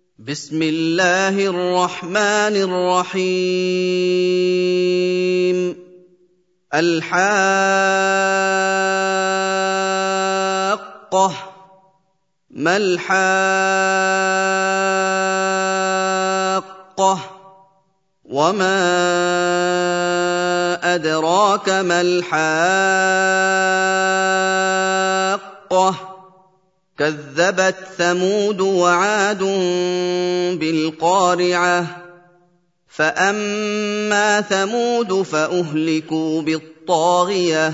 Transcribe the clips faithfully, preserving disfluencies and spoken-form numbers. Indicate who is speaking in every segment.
Speaker 1: بسم الله الرحمن الرحيم الحاقة ما الحاقة وما أدراك ما الحاقة كذبت ثمود وعاد بالقارعة فأما ثمود فأهلكوا بالطاغية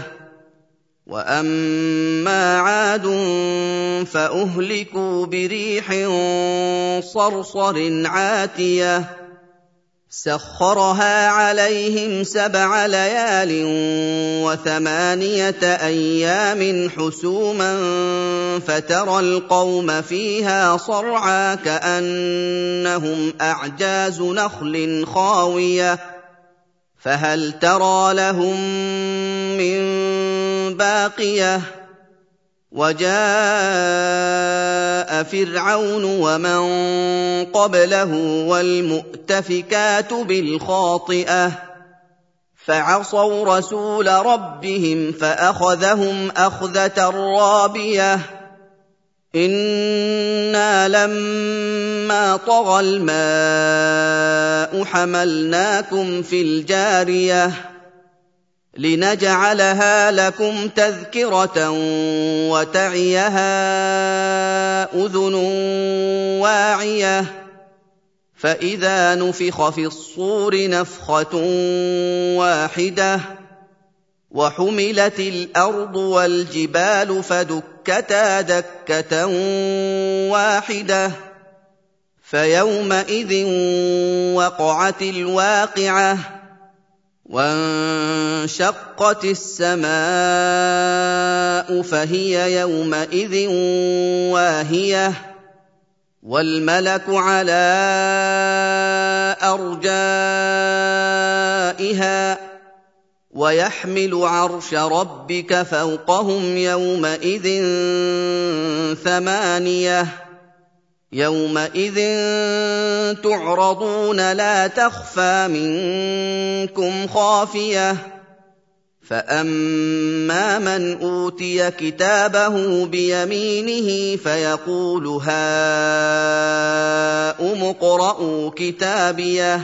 Speaker 1: وأما عاد فأهلكوا بريح صرصر عاتية سخرها عليهم سبع ليال وثمانية أيام حسوما فترى القوم فيها صرعى كأنهم أعجاز نخل خاوية فهل ترى لهم من باقية وجاء فرعون ومن قبله والمؤتفكات بالخاطئة فعصوا رسول ربهم فأخذهم أخذة رابية إنا لما طغى الماء حملناكم في الجارية لنجعلها لكم تذكرة وتعيها أذن واعية فإذا نفخ في الصور نفخة واحدة وحملت الأرض والجبال فدكتا دكة واحدة فيومئذ وقعت الواقعة وانشقت السماء فهي يومئذ واهية والملك على أرجائها ويحمل عرش ربك فوقهم يومئذ ثمانية يومئذ تعرضون لا تخفى منكم خافية فأما من أوتي كتابه بيمينه فيقول هاؤم اقرءوا كتابيه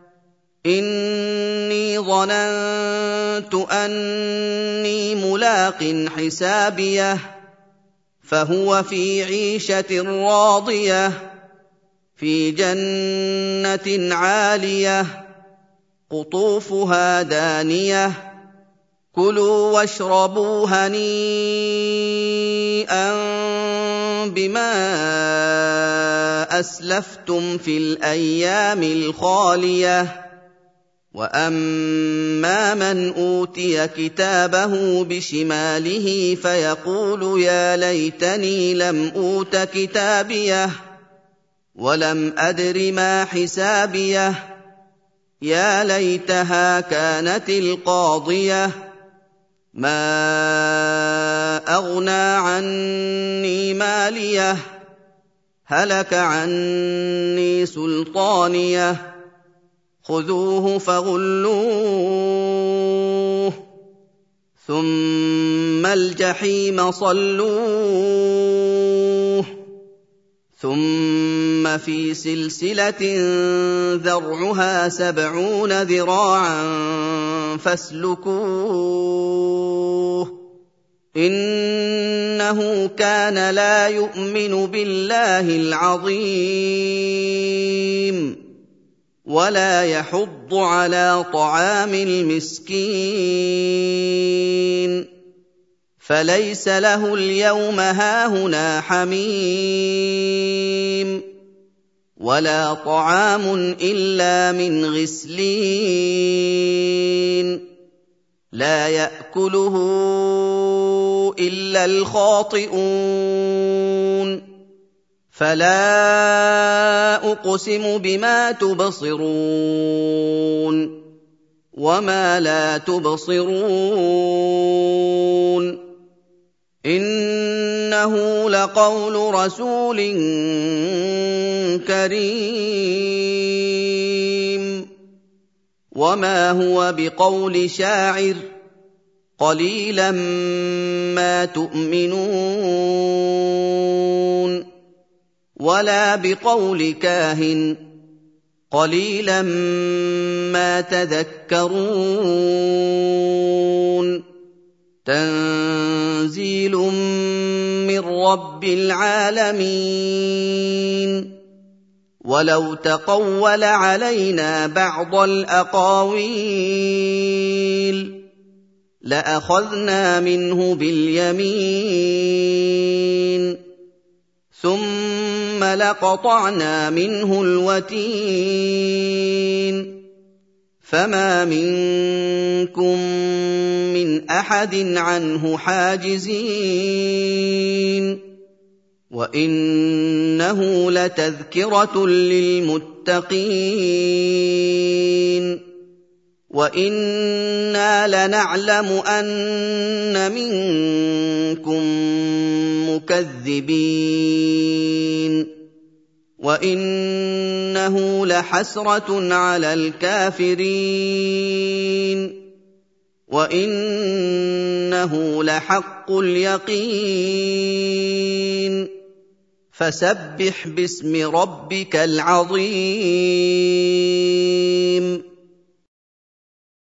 Speaker 1: إني ظننت أني ملاق حسابيه فهو في عيشة راضية في جنة عالية قطوفها دانية كلوا واشربوا هنيئا بما أسلفتم في الأيام الخالية وأما من أوتي كتابه بشماله فيقول يا ليتني لم أوت كتابيه ولم أدر ما حسابيه يا ليتها كانت القاضية ما أغنى عني ماليه هلك عني سلطانيه خذوه فغلوه ثم الجحيم صلوه ثم في سلسلة ذرعها سبعون ذراعا فاسلكوه إنه كان لا يؤمن بالله العظيم ولا يحض على طعام المسكين فليس له اليوم هاهنا حميم ولا طعام إلا من غسلين لا يأكله إلا الخاطئون فلا أقسم بما تبصرون وما لا تبصرون إن وَإِنَّهُ لَقَوْلُ رَسُولٍ كَرِيمٍ وَمَا هُوَ بِقَوْلِ شَاعِرٍ قَلِيلًا مَّا تُؤْمِنُونَ وَلَا بِقَوْلِ كَاهِنٍ قَلِيلًا مَّا تَذَكَّرُونَ تَنزِيلٌ مِّن رَّبِّ الْعَالَمِينَ وَلَوْ تَقَوَّلَ عَلَيْنَا بَعْضَ الْأَقَاوِيلِ لَأَخَذْنَا مِنْهُ بِالْيَمِينِ ثُمَّ لَقَطَعْنَا مِنْهُ الْوَتِينَ فَمَا مِنكُم مِّنْ أَحَدٍ عَنْهُ حَاجِزِينَ وَإِنَّهُ لَتَذْكِرَةٌ لِّلْمُتَّقِينَ وَإِنَّا لَنَعْلَمُ أَنَّ مِنكُم مُّكَذِّبِينَ وَإِنَّهُ لَحَسْرَةٌ عَلَى الْكَافِرِينَ وَإِنَّهُ لَحَقُّ الْيَقِينِ فَسَبِّحْ بِاسْمِ رَبِّكَ الْعَظِيمِ